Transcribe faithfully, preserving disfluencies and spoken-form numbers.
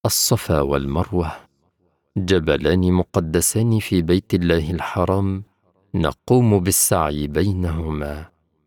الصفا والمروة جبلان مقدسان في بيت الله الحرام، نقوم بالسعي بينهما